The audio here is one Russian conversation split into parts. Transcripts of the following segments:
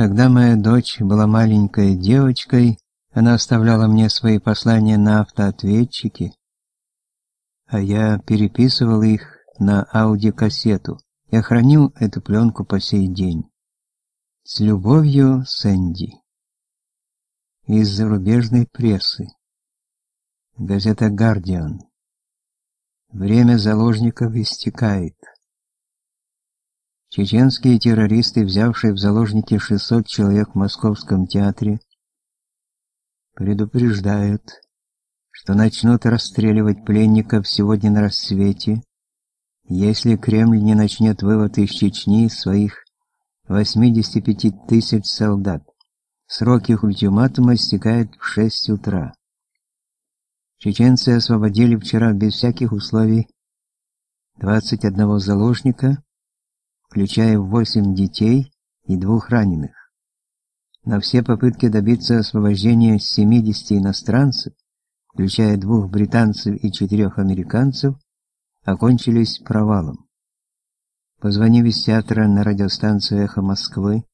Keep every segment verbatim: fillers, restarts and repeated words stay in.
Когда моя дочь была маленькой девочкой, она оставляла мне свои послания на автоответчике, а я переписывал их на аудиокассету. Я хранил эту пленку по сей день. С любовью, Сэнди. Из зарубежной прессы. Газета «Гардиан». Время заложников истекает. Чеченские террористы, взявшие в заложники шестьсот человек в Московском театре, предупреждают, что начнут расстреливать пленников сегодня на рассвете, если Кремль не начнет вывод из Чечни своих восьмидесяти пяти тысяч солдат. Срок их ультиматума истекает в шесть утра. Чеченцы освободили вчера без всяких условий двадцать одного заложника, включая восемь детей и двух раненых. Но все попытки добиться освобождения семидесяти иностранцев, включая двух британцев и четырех американцев, окончились провалом. Позвонив из театра на радиостанцию «Эхо Москвы»,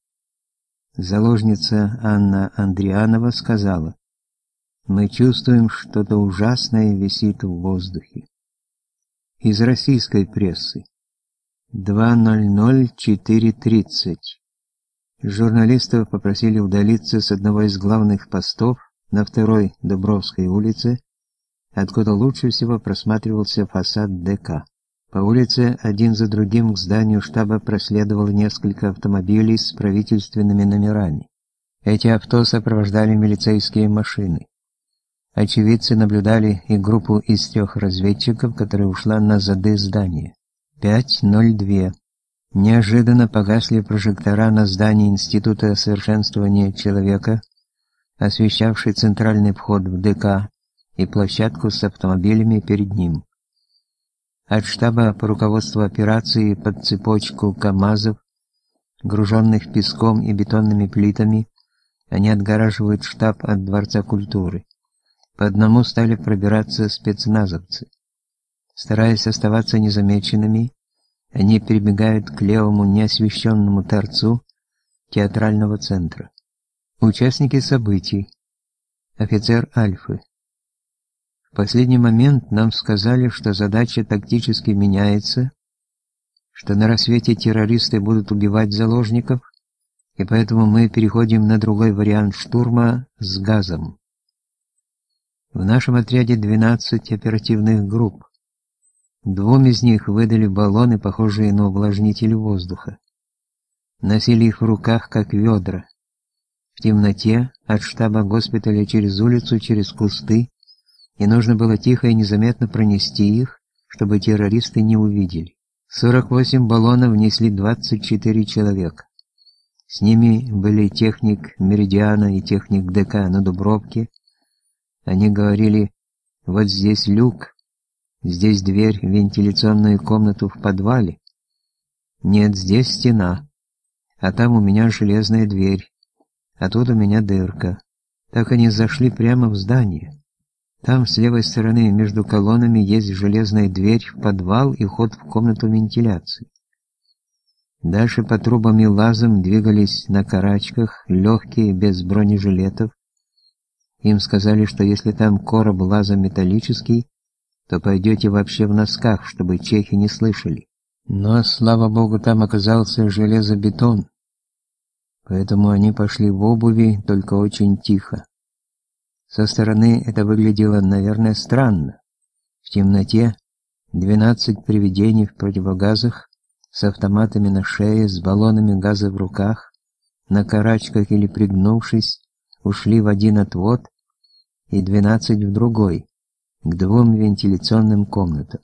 заложница Анна Андрианова сказала: «Мы чувствуем, что-то ужасное висит в воздухе». Из российской прессы. два ноль ноль четыре тридцать. Журналистов попросили удалиться с одного из главных постов на второй Дубровской улице, откуда лучше всего просматривался фасад ДК. По улице один за другим к зданию штаба проследовало несколько автомобилей с правительственными номерами. Эти авто сопровождали милицейские машины. Очевидцы наблюдали и группу из трех разведчиков, которая ушла на зады здания. пять ноль два. Неожиданно погасли прожектора на здании Института совершенствования человека, освещавший центральный вход в ДК и площадку с автомобилями перед ним. От штаба по руководству операции под цепочку КАМАЗов, груженных песком и бетонными плитами, они отгораживают штаб от Дворца культуры. По одному стали пробираться спецназовцы. Стараясь оставаться незамеченными, они перебегают к левому неосвещенному торцу театрального центра. Участники событий. Офицер Альфы. В последний момент нам сказали, что задача тактически меняется, что на рассвете террористы будут убивать заложников, и поэтому мы переходим на другой вариант штурма с газом. В нашем отряде двенадцать оперативных групп. Двум из них выдали баллоны, похожие на увлажнитель воздуха. Носили их в руках, как ведра. В темноте, от штаба госпиталя через улицу, через кусты, и нужно было тихо и незаметно пронести их, чтобы террористы не увидели. сорок восемь баллонов несли двадцать четыре человека. С ними были техник Меридиана и техник ДК на Дубровке. Они говорили: вот здесь люк, здесь дверь в вентиляционную комнату в подвале. Нет, здесь стена, а там у меня железная дверь, а тут у меня дырка. Так они зашли прямо в здание. Там с левой стороны между колоннами есть железная дверь в подвал и ход в комнату вентиляции. Дальше по трубам и лазам двигались на карачках, легкие, без бронежилетов. Им сказали, что если там короб лаза металлический, то пойдете вообще в носках, чтобы чехи не слышали. Но, слава богу, там оказался железобетон, поэтому они пошли в обуви, только очень тихо. Со стороны это выглядело, наверное, странно. В темноте двенадцать привидений в противогазах, с автоматами на шее, с баллонами газа в руках, на карачках или пригнувшись, ушли в один отвод и двенадцать в другой, к двум вентиляционным комнатам.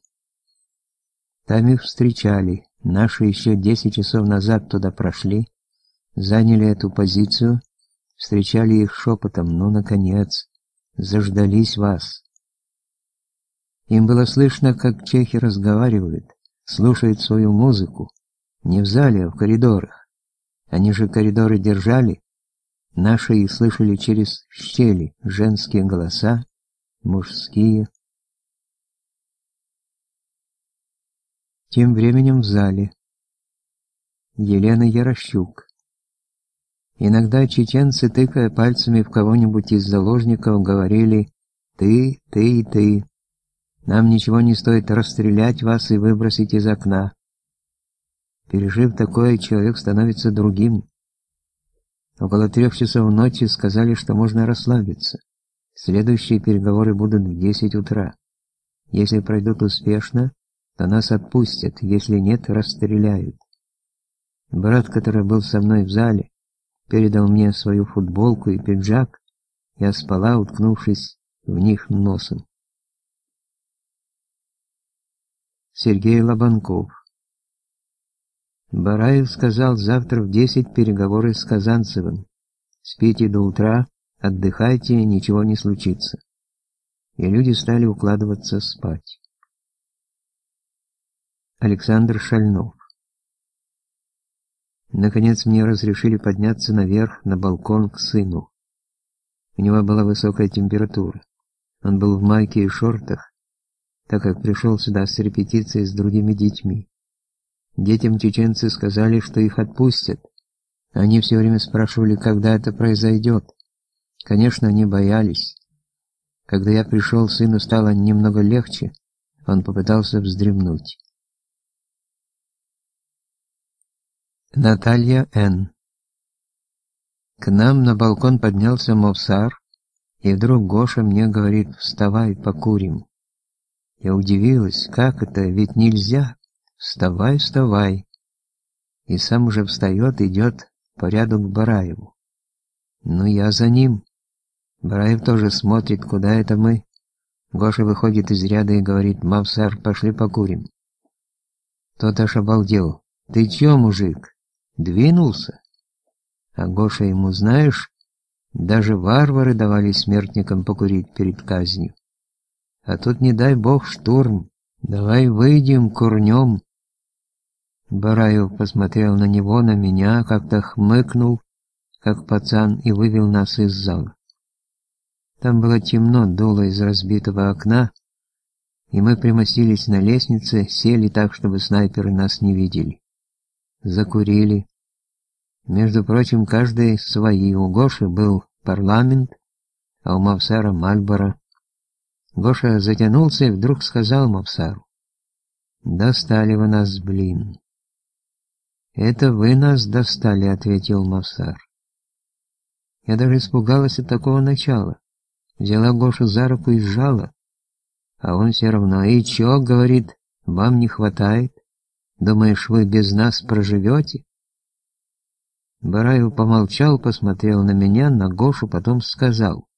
Там их встречали. Наши еще десять часов назад туда прошли, заняли эту позицию, встречали их шепотом: «Ну, наконец, заждались вас». Им было слышно, как чехи разговаривают, слушают свою музыку, не в зале, а в коридорах. Они же коридоры держали. Наши их слышали через щели, женские голоса, мужские. Тем временем в зале Елена Ярощук. Иногда чеченцы, тыкая пальцами в кого-нибудь из заложников, говорили «ты, ты и ты». Нам ничего не стоит расстрелять вас и выбросить из окна. Пережив такое, человек становится другим. Около трех часов ночи сказали, что можно расслабиться. Следующие переговоры будут в десять утра. Если пройдут успешно, то нас отпустят, если нет, расстреляют. Брат, который был со мной в зале, передал мне свою футболку и пиджак. Я спала, уткнувшись в них носом. Сергей Лобанков. Бараев сказал, завтра в десять переговоры с Казанцевым. Спите до утра, отдыхайте, ничего не случится. И люди стали укладываться спать. Александр Шальнов. Наконец мне разрешили подняться наверх на балкон к сыну. У него была высокая температура. Он был в майке и шортах, так как пришел сюда с репетицией с другими детьми. Детям чеченцы сказали, что их отпустят. Они все время спрашивали, когда это произойдет. Конечно, они боялись. Когда я пришел, сыну стало немного легче. Он попытался вздремнуть. Наталья Н. К нам на балкон поднялся Мовсар, и вдруг Гоша мне говорит: «Вставай, покурим». Я удивилась, как это, ведь нельзя. «Вставай, вставай». И сам уже встает, идет по ряду к Бараеву. Ну, я за ним. Бараев тоже смотрит, куда это мы. Гоша выходит из ряда и говорит: «Мовсар, пошли покурим». Тот аж обалдел. «Ты чё, мужик, двинулся?» А Гоша ему: «Знаешь, даже варвары давали смертникам покурить перед казнью. А тут, не дай бог, штурм. Давай выйдем, курнем». Бараев посмотрел на него, на меня, как-то хмыкнул, как пацан, и вывел нас из зала. Там было темно, дуло из разбитого окна, и мы примостились на лестнице, сели так, чтобы снайперы нас не видели. Закурили. Между прочим, каждый свои. У Гоши был парламент, а у Мовсара Мальборо. Гоша затянулся и вдруг сказал Мовсару: «Достали вы нас, блин». «Это вы нас достали», — ответил Мовсар. Я даже испугалась от такого начала. Взяла Гошу за руку и сжала. А он все равно: «И чё, — говорит, — вам не хватает? Думаешь, вы без нас проживете?» Бараев помолчал, посмотрел на меня, на Гошу, потом сказал: